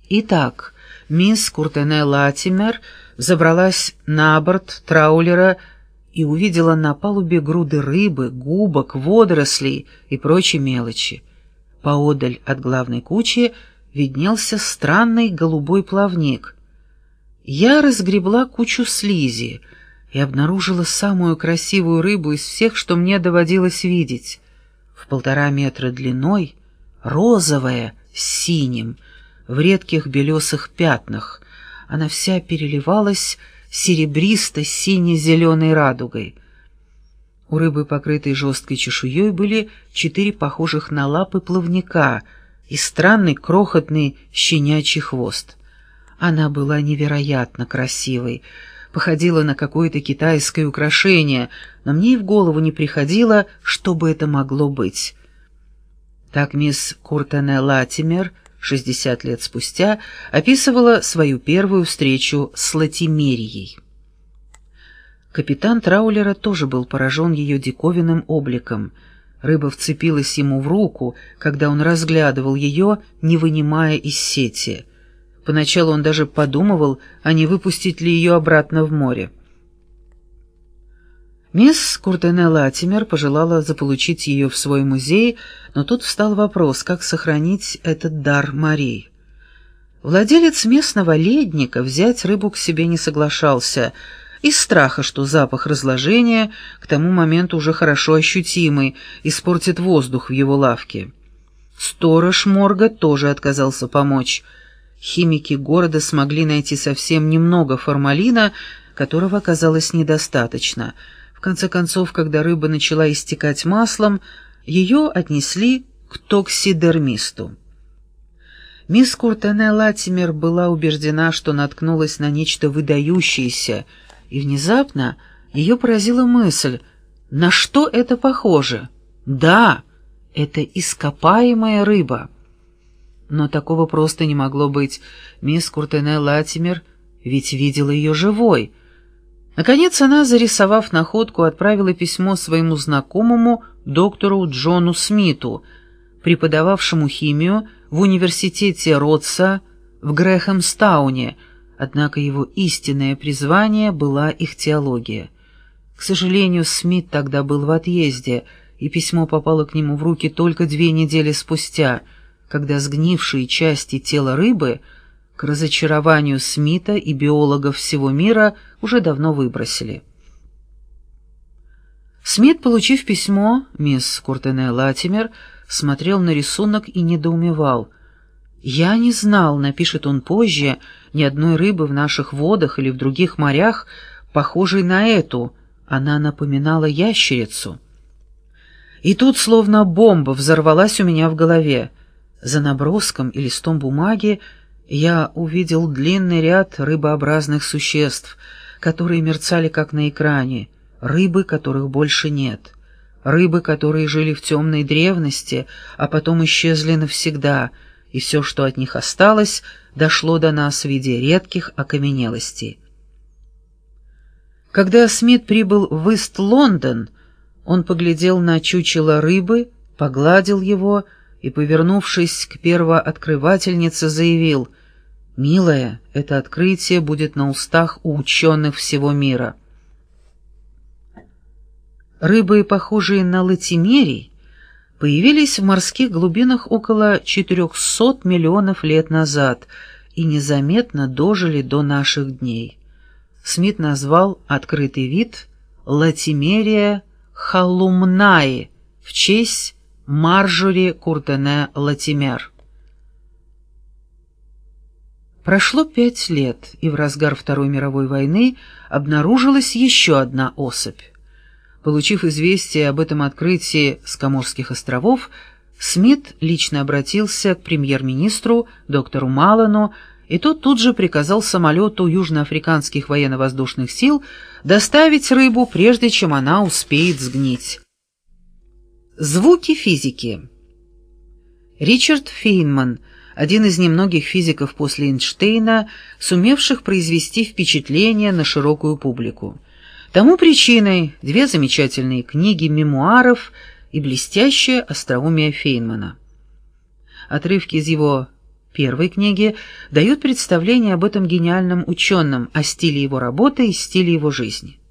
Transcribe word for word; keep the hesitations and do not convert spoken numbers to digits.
Итак, мисс Куртене Латимер забралась на борт траулера и увидела на палубе груды рыбы, губок, водорослей и прочей мелочи. Поодаль от главной кучи виднелся странный голубой плавник. Я разгребла кучу слизи и обнаружила самую красивую рыбу из всех, что мне доводилось видеть. В полтора метра длиной, розовая, с синим, в редких белесых пятнах. Она вся переливалась серебристо-сине-зеленой радугой. У рыбы, покрытой жесткой чешуей, были четыре похожих на лапы плавника и странный крохотный щенячий хвост. Она была невероятно красивой, походила на какое-то китайское украшение, но мне и в голову не приходило, что бы это могло быть. Так мисс Куртене Латимер шестьдесят лет спустя описывала свою первую встречу с Латимерией. Капитан траулера тоже был поражен ее диковинным обликом. Рыба вцепилась ему в руку, когда он разглядывал ее, не вынимая из сети. Поначалу он даже подумывал, а не выпустить ли ее обратно в море. Мисс Куртене Латимер пожелала заполучить ее в свой музей, но тут встал вопрос, как сохранить этот дар морей. Владелец местного ледника взять рыбу к себе не соглашался, из страха, что запах разложения, к тому моменту уже хорошо ощутимый, испортит воздух в его лавке. Сторож морга тоже отказался помочь. Химики города смогли найти совсем немного формалина, которого оказалось недостаточно. В конце концов, когда рыба начала истекать маслом, ее отнесли к токсидермисту. Мисс Куртене Латимер была убеждена, что наткнулась на нечто выдающееся, и внезапно ее поразила мысль, на что это похоже. Да, это ископаемая рыба. Но такого просто не могло быть. Мисс Куртене Латимер ведь видела ее живой. Наконец она, зарисовав находку, отправила письмо своему знакомому доктору Джону Смиту, преподававшему химию в университете Ротса в Грэхэмстауне, однако его истинное призвание была ихтиология. К сожалению, Смит тогда был в отъезде, и письмо попало к нему в руки только две недели спустя, когда сгнившие части тела рыбы, к разочарованию Смита и биологов всего мира, уже давно выбросили. Смит, получив письмо, мисс Куртене Латимер смотрел на рисунок и недоумевал. «Я не знал», — напишет он позже, — «ни одной рыбы в наших водах или в других морях, похожей на эту. Она напоминала ящерицу». И тут словно бомба взорвалась у меня в голове. За наброском и листом бумаги я увидел длинный ряд рыбообразных существ, которые мерцали как на экране, рыбы, которых больше нет, рыбы, которые жили в темной древности, а потом исчезли навсегда, и все, что от них осталось, дошло до нас в виде редких окаменелостей. Когда Смит прибыл в Ист-Лондон, он поглядел на чучело рыбы, погладил его и, повернувшись к первооткрывательнице, заявил: «Милая, это открытие будет на устах у ученых всего мира». Рыбы, похожие на латимерий, появились в морских глубинах около четырехсот миллионов лет назад и незаметно дожили до наших дней. Смит назвал открытый вид Латимерия халлумнаи в честь Марджори Куртене Латимер. Прошло пять лет, и в разгар Второй мировой войны обнаружилась еще одна особь. Получив известие об этом открытии с Коморских островов, Смит лично обратился к премьер-министру доктору Маллану, и тот тут же приказал самолету южноафриканских военно-воздушных сил доставить рыбу, прежде чем она успеет сгнить. Звуки физики. Ричард Фейнман, один из немногих физиков после Эйнштейна, сумевших произвести впечатление на широкую публику. Тому причиной две замечательные книги мемуаров и блестящее остроумие Фейнмана. Отрывки из его первой книги дают представление об этом гениальном ученом, о стиле его работы и стиле его жизни.